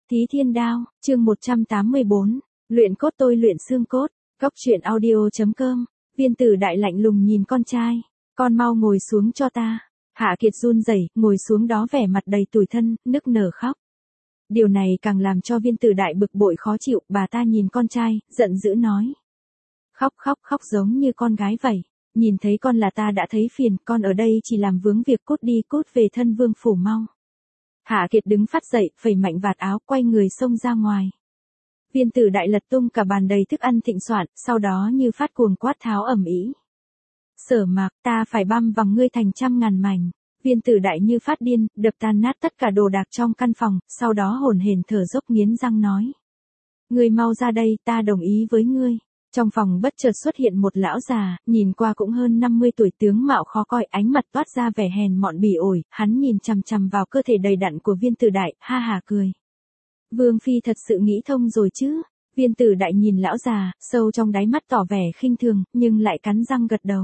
Thí Thiên Đao, chương 184, luyện cốt tôi luyện xương cốt, góc truyện audio.com, Viên Tử Đại lạnh lùng nhìn con trai, con mau ngồi xuống cho ta. Hạ Kiệt run rẩy, ngồi xuống đó vẻ mặt đầy tủi thân, nức nở khóc. Điều này càng làm cho Viên Tử Đại bực bội khó chịu, bà ta nhìn con trai, giận dữ nói. Khóc giống như con gái vậy, nhìn thấy con là ta đã thấy phiền, con ở đây chỉ làm vướng việc, cút đi, cút về thân vương phủ mau. Hạ Kiệt đứng phát dậy, phẩy mạnh vạt áo, quay người xông ra ngoài. Viên Tử Đại lật tung cả bàn đầy thức ăn thịnh soạn, sau đó như phát cuồng quát tháo ầm ĩ. Sở Mạc, ta phải băm vằm ngươi thành trăm ngàn mảnh. Viên Tử Đại như phát điên, đập tan nát tất cả đồ đạc trong căn phòng, sau đó hổn hển thở dốc nghiến răng nói. Ngươi mau ra đây, ta đồng ý với ngươi. Trong phòng bất chợt xuất hiện một lão già, nhìn qua cũng hơn 50 tuổi, tướng mạo khó coi, ánh mặt toát ra vẻ hèn mọn bỉ ổi, hắn nhìn chằm chằm vào cơ thể đầy đặn của Viên Tử Đại, ha hà cười. Vương phi thật sự nghĩ thông rồi chứ? Viên Tử Đại nhìn lão già, sâu trong đáy mắt tỏ vẻ khinh thường, nhưng lại cắn răng gật đầu.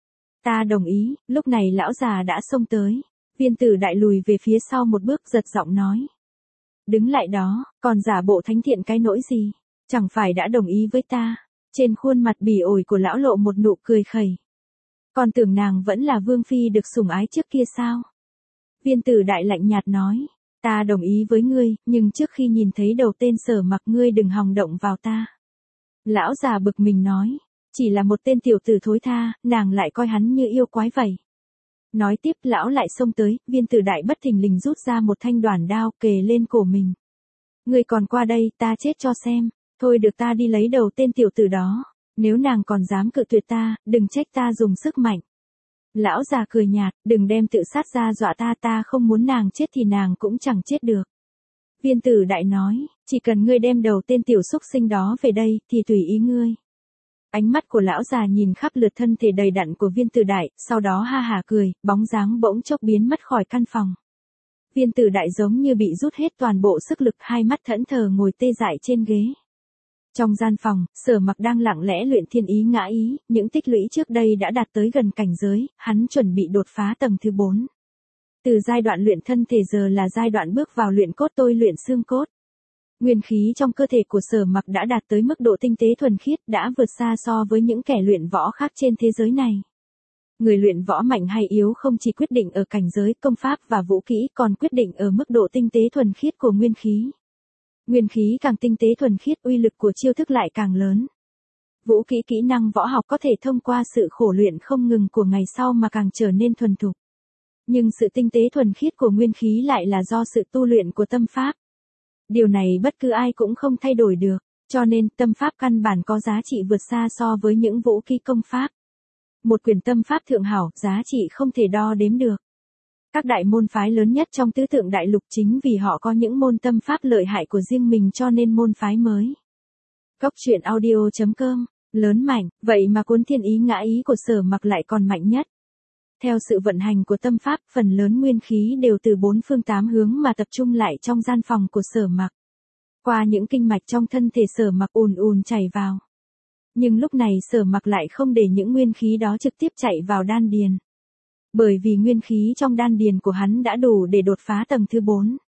Ta đồng ý. Lúc này lão già đã xông tới. Viên Tử Đại lùi về phía sau một bước, giật giọng nói. Đứng lại đó, còn giả bộ thánh thiện cái nỗi gì? Chẳng phải đã đồng ý với ta? Trên khuôn mặt bỉ ổi của lão lộ một nụ cười khẩy. Còn tưởng nàng vẫn là vương phi được sủng ái trước kia sao? Viên Tử Đại lạnh nhạt nói. Ta đồng ý với ngươi, nhưng trước khi nhìn thấy đầu tên Sở Mặc ngươi đừng hòng động vào ta. Lão già bực mình nói. Chỉ là một tên tiểu tử thối tha, nàng lại coi hắn như yêu quái vậy. Nói tiếp lão lại xông tới, Viên Tử Đại bất thình lình rút ra một thanh đoản đao kề lên cổ mình. Ngươi còn qua đây, ta chết cho xem. Thôi được, ta đi lấy đầu tên tiểu tử đó. Nếu nàng còn dám cự tuyệt ta, đừng trách ta dùng sức mạnh. Lão già cười nhạt, đừng đem tự sát ra dọa ta, ta không muốn nàng chết thì nàng cũng chẳng chết được. Viên Tử Đại nói, chỉ cần ngươi đem đầu tên tiểu xúc sinh đó về đây, thì tùy ý ngươi. Ánh mắt của lão già nhìn khắp lượt thân thể đầy đặn của Viên Tử Đại, sau đó ha hà cười, bóng dáng bỗng chốc biến mất khỏi căn phòng. Viên Tử Đại giống như bị rút hết toàn bộ sức lực, hai mắt thẫn thờ ngồi tê dại trên ghế. Trong gian phòng, Sở Mặc đang lặng lẽ luyện thiên ý ngã ý, những tích lũy trước đây đã đạt tới gần cảnh giới, hắn chuẩn bị đột phá tầng thứ 4. Từ giai đoạn luyện thân thể giờ là giai đoạn bước vào luyện cốt tôi luyện xương cốt. Nguyên khí trong cơ thể của Sở Mặc đã đạt tới mức độ tinh tế thuần khiết, đã vượt xa so với những kẻ luyện võ khác trên thế giới này. Người luyện võ mạnh hay yếu không chỉ quyết định ở cảnh giới, công pháp và vũ kỹ, còn quyết định ở mức độ tinh tế thuần khiết của nguyên khí. Nguyên khí càng tinh tế thuần khiết, uy lực của chiêu thức lại càng lớn. Vũ kỹ kỹ năng võ học có thể thông qua sự khổ luyện không ngừng của ngày sau mà càng trở nên thuần thục. Nhưng sự tinh tế thuần khiết của nguyên khí lại là do sự tu luyện của tâm pháp. Điều này bất cứ ai cũng không thay đổi được, cho nên tâm pháp căn bản có giá trị vượt xa so với những vũ kỹ công pháp. Một quyển tâm pháp thượng hảo, giá trị không thể đo đếm được. Các đại môn phái lớn nhất trong tứ thượng đại lục chính vì họ có những môn tâm pháp lợi hại của riêng mình cho nên môn phái mới. Góc truyện audio.com, lớn mạnh, vậy mà cuốn thiên ý ngã ý của Sở Mặc lại còn mạnh nhất. Theo sự vận hành của tâm pháp, phần lớn nguyên khí đều từ bốn phương tám hướng mà tập trung lại trong gian phòng của Sở Mặc. Qua những kinh mạch trong thân thể Sở Mặc ùn ùn chảy vào. Nhưng lúc này Sở Mặc lại không để những nguyên khí đó trực tiếp chạy vào đan điền. Bởi vì nguyên khí trong đan điền của hắn đã đủ để đột phá tầng thứ 4.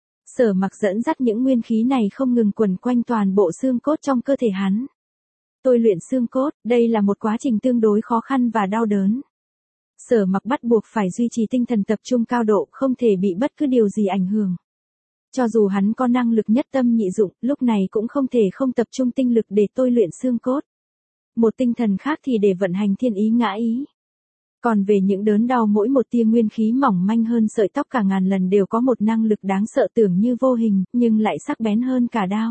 Sở Mặc dẫn dắt những nguyên khí này không ngừng quẩn quanh toàn bộ xương cốt trong cơ thể hắn. Tôi luyện xương cốt, đây là một quá trình tương đối khó khăn và đau đớn. Sở Mặc bắt buộc phải duy trì tinh thần tập trung cao độ, không thể bị bất cứ điều gì ảnh hưởng. Cho dù hắn có năng lực nhất tâm nhị dụng, lúc này cũng không thể không tập trung tinh lực để tôi luyện xương cốt. Một tinh thần khác thì để vận hành thiên ý ngã ý. Còn về những đớn đau, mỗi một tia nguyên khí mỏng manh hơn sợi tóc cả ngàn lần đều có một năng lực đáng sợ tưởng như vô hình, nhưng lại sắc bén hơn cả đao.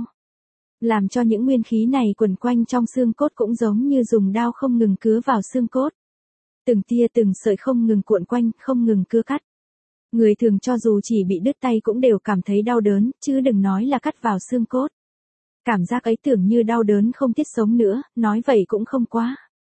Làm cho những nguyên khí này quẩn quanh trong xương cốt cũng giống như dùng đao không ngừng cứa vào xương cốt. Từng tia từng sợi không ngừng cuộn quanh, không ngừng cưa cắt. Người thường cho dù chỉ bị đứt tay cũng đều cảm thấy đau đớn, chứ đừng nói là cắt vào xương cốt. Cảm giác ấy tưởng như đau đớn không thiết sống nữa, nói vậy cũng không quá.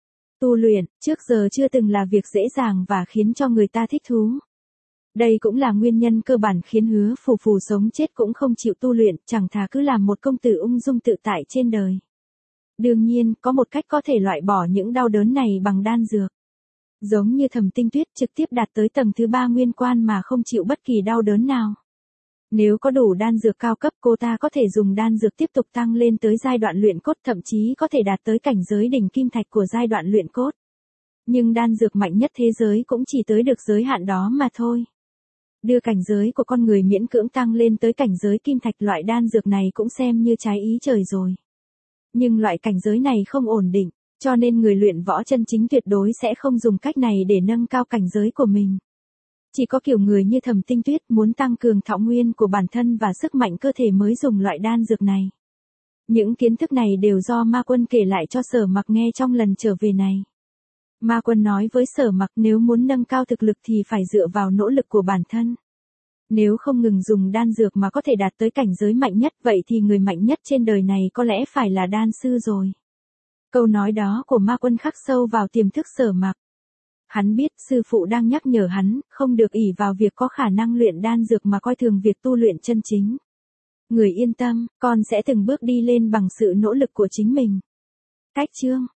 Tu luyện, trước giờ chưa từng là việc dễ dàng và khiến cho người ta thích thú. Đây cũng là nguyên nhân cơ bản khiến Hứa Phù Phù sống chết cũng không chịu tu luyện, chẳng thà cứ làm một công tử ung dung tự tại trên đời. Đương nhiên, có một cách có thể loại bỏ những đau đớn này bằng đan dược. Giống như Thẩm Tinh Tuyết trực tiếp đạt tới tầng thứ 3 nguyên quan mà không chịu bất kỳ đau đớn nào. Nếu có đủ đan dược cao cấp cô ta có thể dùng đan dược tiếp tục tăng lên tới giai đoạn luyện cốt, thậm chí có thể đạt tới cảnh giới đỉnh kim thạch của giai đoạn luyện cốt. Nhưng đan dược mạnh nhất thế giới cũng chỉ tới được giới hạn đó mà thôi. Đưa cảnh giới của con người miễn cưỡng tăng lên tới cảnh giới kim thạch, loại đan dược này cũng xem như trái ý trời rồi. Nhưng loại cảnh giới này không ổn định, cho nên người luyện võ chân chính tuyệt đối sẽ không dùng cách này để nâng cao cảnh giới của mình. Chỉ có kiểu người như Thẩm Tinh Tuyết muốn tăng cường thọ nguyên của bản thân và sức mạnh cơ thể mới dùng loại đan dược này. Những kiến thức này đều do Ma Quân kể lại cho Sở Mặc nghe trong lần trở về này. Ma Quân nói với Sở Mặc nếu muốn nâng cao thực lực thì phải dựa vào nỗ lực của bản thân. Nếu không ngừng dùng đan dược mà có thể đạt tới cảnh giới mạnh nhất, vậy thì người mạnh nhất trên đời này có lẽ phải là đan sư rồi. Câu nói đó của Ma Quân khắc sâu vào tiềm thức Sở Mặc. Hắn biết sư phụ đang nhắc nhở hắn, không được ỷ vào việc có khả năng luyện đan dược mà coi thường việc tu luyện chân chính. Người yên tâm, con sẽ từng bước đi lên bằng sự nỗ lực của chính mình. Cách chương